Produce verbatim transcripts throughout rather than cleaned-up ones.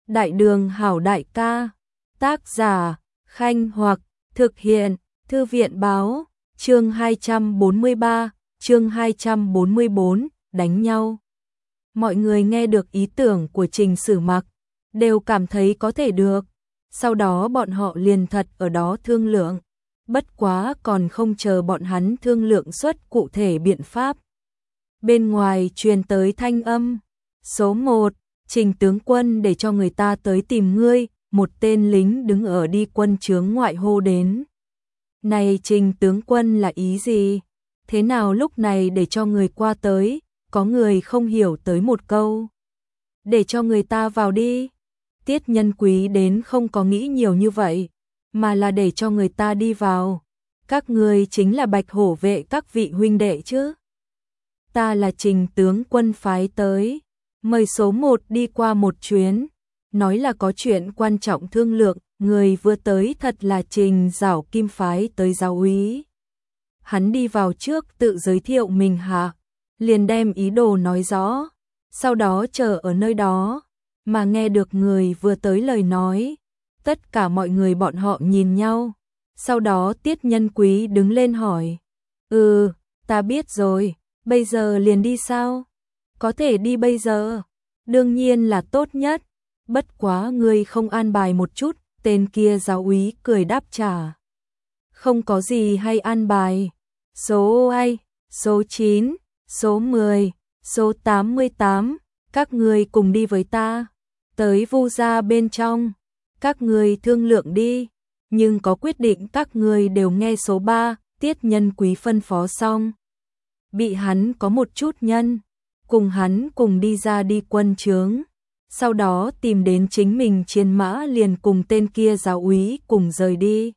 Đại đường hảo đại ca. Tác giả, Khanh Hoặc, thực hiện, Thư viện báo, chương hai trăm bốn mươi ba, chương hai trăm bốn mươi bốn, đánh nhau. Mọi người nghe được ý tưởng của Trình Sử Mặc, đều cảm thấy có thể được. Sau đó bọn họ liền thật ở đó thương lượng. Bất quá còn không chờ bọn hắn thương lượng xuất cụ thể biện pháp. Bên ngoài truyền tới thanh âm. Số một, Trình tướng quân để cho người ta tới tìm ngươi, một tên lính đứng ở đi quân chướng ngoại hô đến. Này Trình tướng quân là ý gì? Thế nào lúc này để cho người qua tới? Có người không hiểu tới một câu. Để cho người ta vào đi. Tiết Nhân Quý đến không có nghĩ nhiều như vậy, mà là để cho người ta đi vào. Các ngươi chính là Bạch Hổ vệ các vị huynh đệ chứ? Ta là Trình tướng quân phái tới, mời số một đi qua một chuyến, nói là có chuyện quan trọng thương lượng, người vừa tới thật là Trình Giảo Kim phái tới giáo úy. Hắn đi vào trước tự giới thiệu mình hạ, liền đem ý đồ nói rõ, sau đó chờ ở nơi đó, mà nghe được người vừa tới lời nói. Tất cả mọi người bọn họ nhìn nhau, sau đó Tiết Nhân Quý đứng lên hỏi, ừ, ta biết rồi, bây giờ liền đi sao? Có thể đi bây giờ, đương nhiên là tốt nhất, bất quá ngươi không an bài một chút, tên kia giáo úy cười đáp trả. Không có gì hay an bài, số ai, số chín, số mười, số tám mươi tám, các ngươi cùng đi với ta, tới Vu gia bên trong, các ngươi thương lượng đi, nhưng có quyết định các ngươi đều nghe số ba, Tiết Nhân Quý phân phó xong. Bị hắn có một chút nhân, cùng hắn cùng đi ra đi quân chướng, sau đó tìm đến chính mình chiến mã liền cùng tên kia giáo úy cùng rời đi.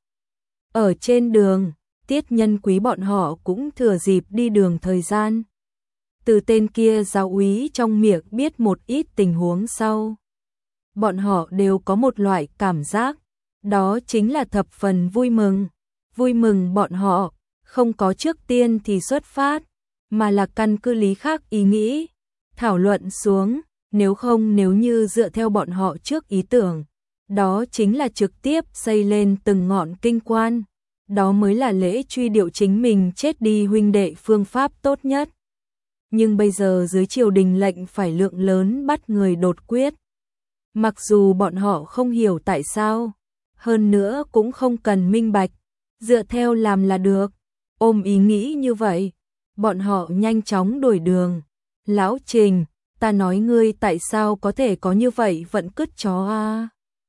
Ở trên đường, Tiết Nhân Quý bọn họ cũng thừa dịp đi đường thời gian. Từ tên kia giáo úy trong miệng biết một ít tình huống sau. Bọn họ đều có một loại cảm giác, đó chính là thập phần vui mừng. Vui mừng bọn họ, không có trước tiên thì xuất phát, mà là căn cứ lý khác ý nghĩ, thảo luận xuống, nếu không nếu như dựa theo bọn họ trước ý tưởng, đó chính là trực tiếp xây lên từng ngọn kinh quan, đó mới là lễ truy điệu chính mình chết đi huynh đệ phương pháp tốt nhất. Nhưng bây giờ dưới triều đình lệnh phải lượng lớn bắt người đột quyết. Mặc dù bọn họ không hiểu tại sao, hơn nữa cũng không cần minh bạch, dựa theo làm là được. Ôm ý nghĩ như vậy, bọn họ nhanh chóng đổi đường. Lão Trình, ta nói ngươi tại sao có thể có như vậy vẫn cứt chó a?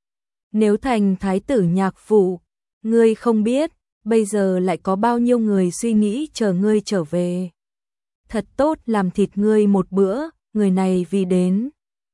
Nếu thành thái tử nhạc phụ, ngươi không biết, bây giờ lại có bao nhiêu người suy nghĩ chờ ngươi trở về. Thật tốt làm thịt ngươi một bữa, người này vì đến.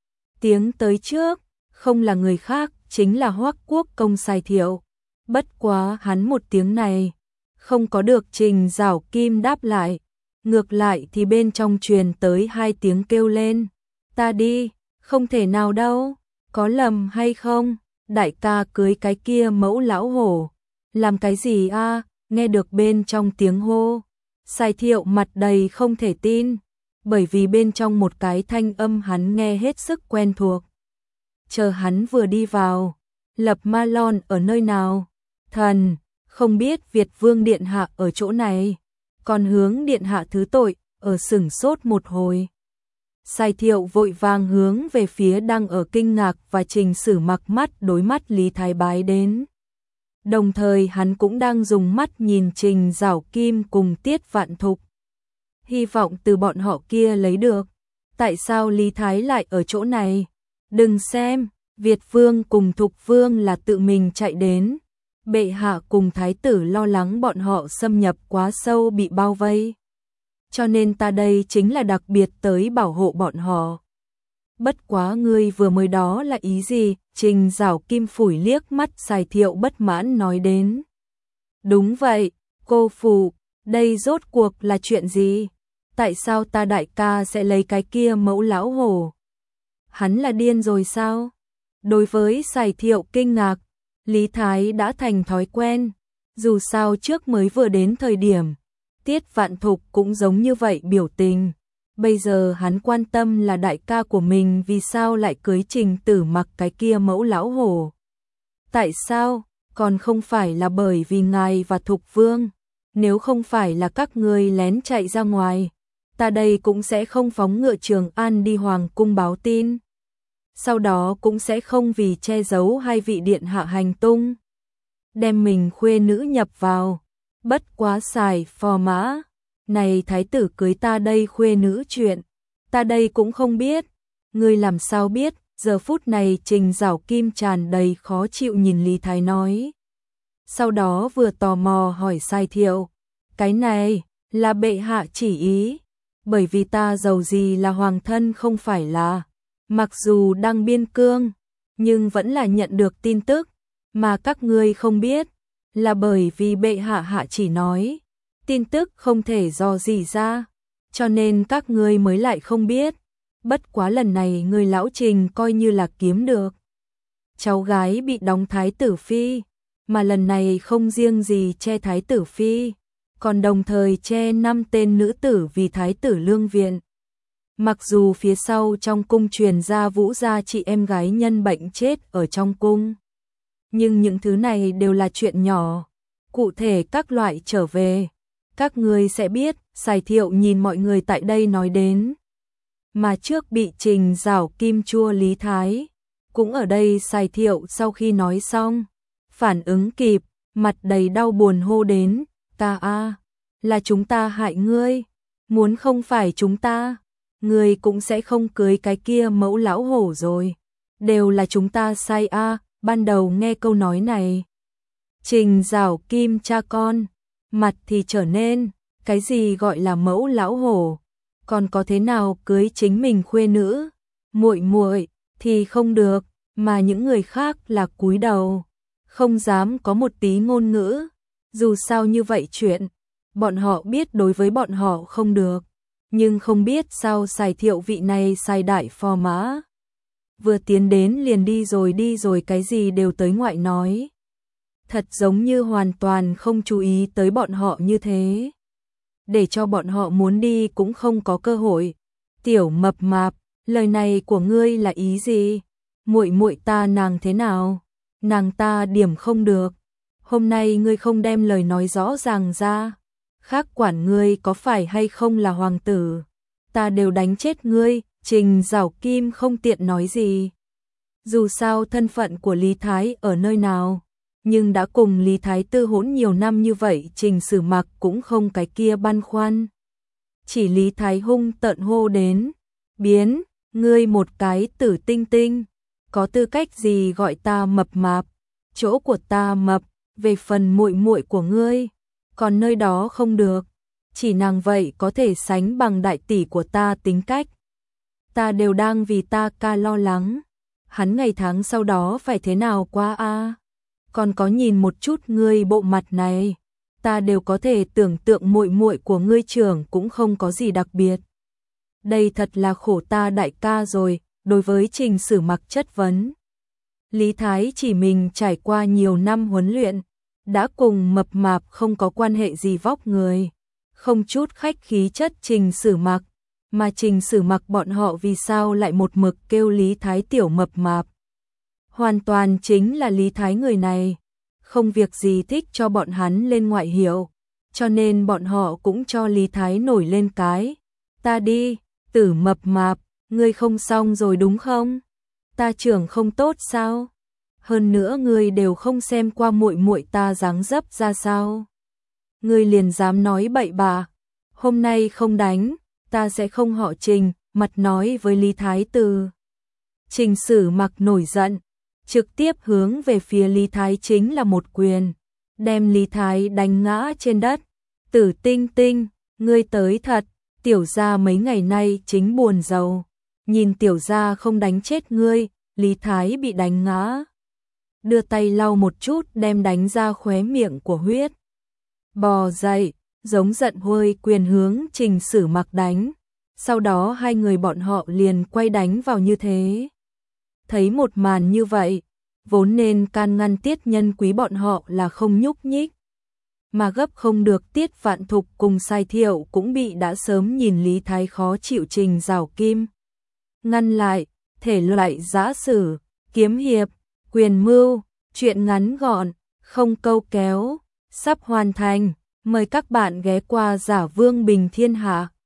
Tiếng tới trước, không là người khác, chính là Hoắc Quốc công Sài Thiệu. Bất quá hắn một tiếng này, không có được Trình Giảo Kim đáp lại. Ngược lại thì bên trong truyền tới hai tiếng kêu lên. Ta đi, không thể nào đâu, có lầm hay không? Đại ca cưới cái kia mẫu lão hổ. Làm cái gì a? Nghe được bên trong tiếng hô. Sài Thiệu mặt đầy không thể tin, bởi vì bên trong một cái thanh âm hắn nghe hết sức quen thuộc. Chờ hắn vừa đi vào, Lập Ma Lon ở nơi nào? Thần, không biết Việt Vương Điện Hạ ở chỗ này, còn hướng Điện Hạ thứ tội, ở sửng sốt một hồi. Sài Thiệu vội vàng hướng về phía đang ở kinh ngạc và Trình Sử Mặc mắt đối mắt Lý Thái Bái đến. Đồng thời hắn cũng đang dùng mắt nhìn Trình Giảo Kim cùng Tiết Vạn Thục. Hy vọng từ bọn họ kia lấy được. Tại sao Lý Thái lại ở chỗ này? Đừng xem, Việt Vương cùng Thục Vương là tự mình chạy đến. Bệ hạ cùng Thái tử lo lắng bọn họ xâm nhập quá sâu bị bao vây. Cho nên ta đây chính là đặc biệt tới bảo hộ bọn họ. Bất quá ngươi vừa mới đó là ý gì? Trình Giảo Kim phủi liếc mắt Sài Thiệu bất mãn nói đến. Đúng vậy, cô phụ, đây rốt cuộc là chuyện gì? Tại sao ta đại ca sẽ lấy cái kia mẫu lão hổ? Hắn là điên rồi sao? Đối với Sài Thiệu kinh ngạc, Lý Thái đã thành thói quen. Dù sao trước mới vừa đến thời điểm, Tiết Vạn Thục cũng giống như vậy biểu tình. Bây giờ hắn quan tâm là đại ca của mình vì sao lại cưới Trình Tử Mặc cái kia mẫu lão hổ. Tại sao? Còn không phải là bởi vì ngài và Thục Vương. Nếu không phải là các ngươi lén chạy ra ngoài, ta đây cũng sẽ không phóng ngựa Trường An đi hoàng cung báo tin. Sau đó cũng sẽ không vì che giấu hai vị điện hạ hành tung, đem mình khuê nữ nhập vào. Bất quá xài phò mã. Này thái tử cưới ta đây khuê nữ chuyện, ta đây cũng không biết. Ngươi làm sao biết? Giờ phút này Trình Giảo Kim tràn đầy khó chịu nhìn Lý Thái nói. Sau đó vừa tò mò hỏi Sai Thiệu, cái này là bệ hạ chỉ ý, bởi vì ta giàu gì là hoàng thân không phải là, mặc dù đang biên cương, nhưng vẫn là nhận được tin tức, mà các ngươi không biết, là bởi vì bệ hạ hạ chỉ nói, tin tức không thể dò dỉ ra, cho nên các ngươi mới lại không biết. Bất quá lần này người lão Trình coi như là kiếm được. Cháu gái bị đóng thái tử phi, mà lần này không riêng gì che thái tử phi, còn đồng thời che năm tên nữ tử vì thái tử lương viện. Mặc dù phía sau trong cung truyền ra Vũ gia chị em gái nhân bệnh chết ở trong cung, nhưng những thứ này đều là chuyện nhỏ. Cụ thể các loại trở về, các ngươi sẽ biết. Sài Thiệu nhìn mọi người tại đây nói đến. Mà trước bị Trình Giảo Kim chua Lý Thái, cũng ở đây. Sài Thiệu sau khi nói xong, phản ứng kịp, mặt đầy đau buồn hô đến, ta a, là chúng ta hại ngươi, muốn không phải chúng ta, ngươi cũng sẽ không cưới cái kia mẫu lão hổ rồi, đều là chúng ta sai a. Ban đầu nghe câu nói này, Trình Giảo Kim cha con, mặt thì trở nên, cái gì gọi là mẫu lão hổ, còn có thế nào cưới chính mình khuê nữ, muội muội thì không được, mà những người khác là cúi đầu, không dám có một tí ngôn ngữ. Dù sao như vậy chuyện, bọn họ biết đối với bọn họ không được, nhưng không biết sao Sài Thiệu vị này Sài đại phò mã, vừa tiến đến liền đi rồi đi rồi cái gì đều tới ngoại nói. Thật giống như hoàn toàn không chú ý tới bọn họ như thế, để cho bọn họ muốn đi cũng không có cơ hội. Tiểu mập mạp, lời này của ngươi là ý gì? Muội muội ta nàng thế nào? Nàng ta điểm không được. Hôm nay ngươi không đem lời nói rõ ràng ra, khác quản ngươi có phải hay không là hoàng tử, ta đều đánh chết ngươi. Trình Giảo Kim không tiện nói gì. Dù sao thân phận của Lý Thái ở nơi nào, nhưng đã cùng Lý Thái Tư hỗn nhiều năm như vậy, Trình Sử Mặc cũng không cái kia băn khoăn. Chỉ Lý Thái hung tợn hô đến, biến, ngươi một cái tử tinh tinh, có tư cách gì gọi ta mập mạp, chỗ của ta mập, về phần muội muội của ngươi, còn nơi đó không được, chỉ nàng vậy có thể sánh bằng đại tỷ của ta tính cách. Ta đều đang vì ta ca lo lắng, hắn ngày tháng sau đó phải thế nào qua a? À? Còn có nhìn một chút ngươi bộ mặt này, ta đều có thể tưởng tượng muội muội của ngươi trưởng cũng không có gì đặc biệt. Đây thật là khổ ta đại ca rồi. Đối với Trình Sử Mặc chất vấn, Lý Thái chỉ mình trải qua nhiều năm huấn luyện, đã cùng mập mạp không có quan hệ gì vóc người, không chút khách khí chất Trình Sử Mặc, mà Trình Sử Mặc bọn họ vì sao lại một mực kêu Lý Thái tiểu mập mạp. Hoàn toàn chính là Lý Thái người này, không việc gì thích cho bọn hắn lên ngoại hiệu, cho nên bọn họ cũng cho Lý Thái nổi lên cái, ta đi, tử mập mạp, ngươi không xong rồi đúng không? Ta trưởng không tốt sao? Hơn nữa ngươi đều không xem qua muội muội ta dáng dấp ra sao? Ngươi liền dám nói bậy bạ, hôm nay không đánh, ta sẽ không họ Trình. Mặt nói với Lý Thái Từ. Trình Sử Mặc nổi giận, trực tiếp hướng về phía Lý Thái chính là một quyền, đem Lý Thái đánh ngã trên đất. Tử tinh tinh, ngươi tới thật, tiểu gia mấy ngày nay chính buồn giàu, nhìn tiểu gia không đánh chết ngươi. Lý Thái bị đánh ngã, đưa tay lau một chút đem đánh ra khóe miệng của huyết, bò dậy, giống giận huôi quyền hướng Trình Sử Mặc đánh. Sau đó hai người bọn họ liền quay đánh vào như thế. Thấy một màn như vậy, vốn nên can ngăn tiết nhân quý bọn họ là không nhúc nhích. mà gấp không được. Tiết Vạn Thục cùng Sai Thiệu cũng bị đã sớm nhìn Lý Thái khó chịu trình rào kim ngăn lại. Thể loại giã sử, kiếm hiệp, quyền mưu, truyện ngắn gọn, không câu kéo, sắp hoàn thành. Mời các bạn ghé qua Giả Vương Bình Thiên Hạ.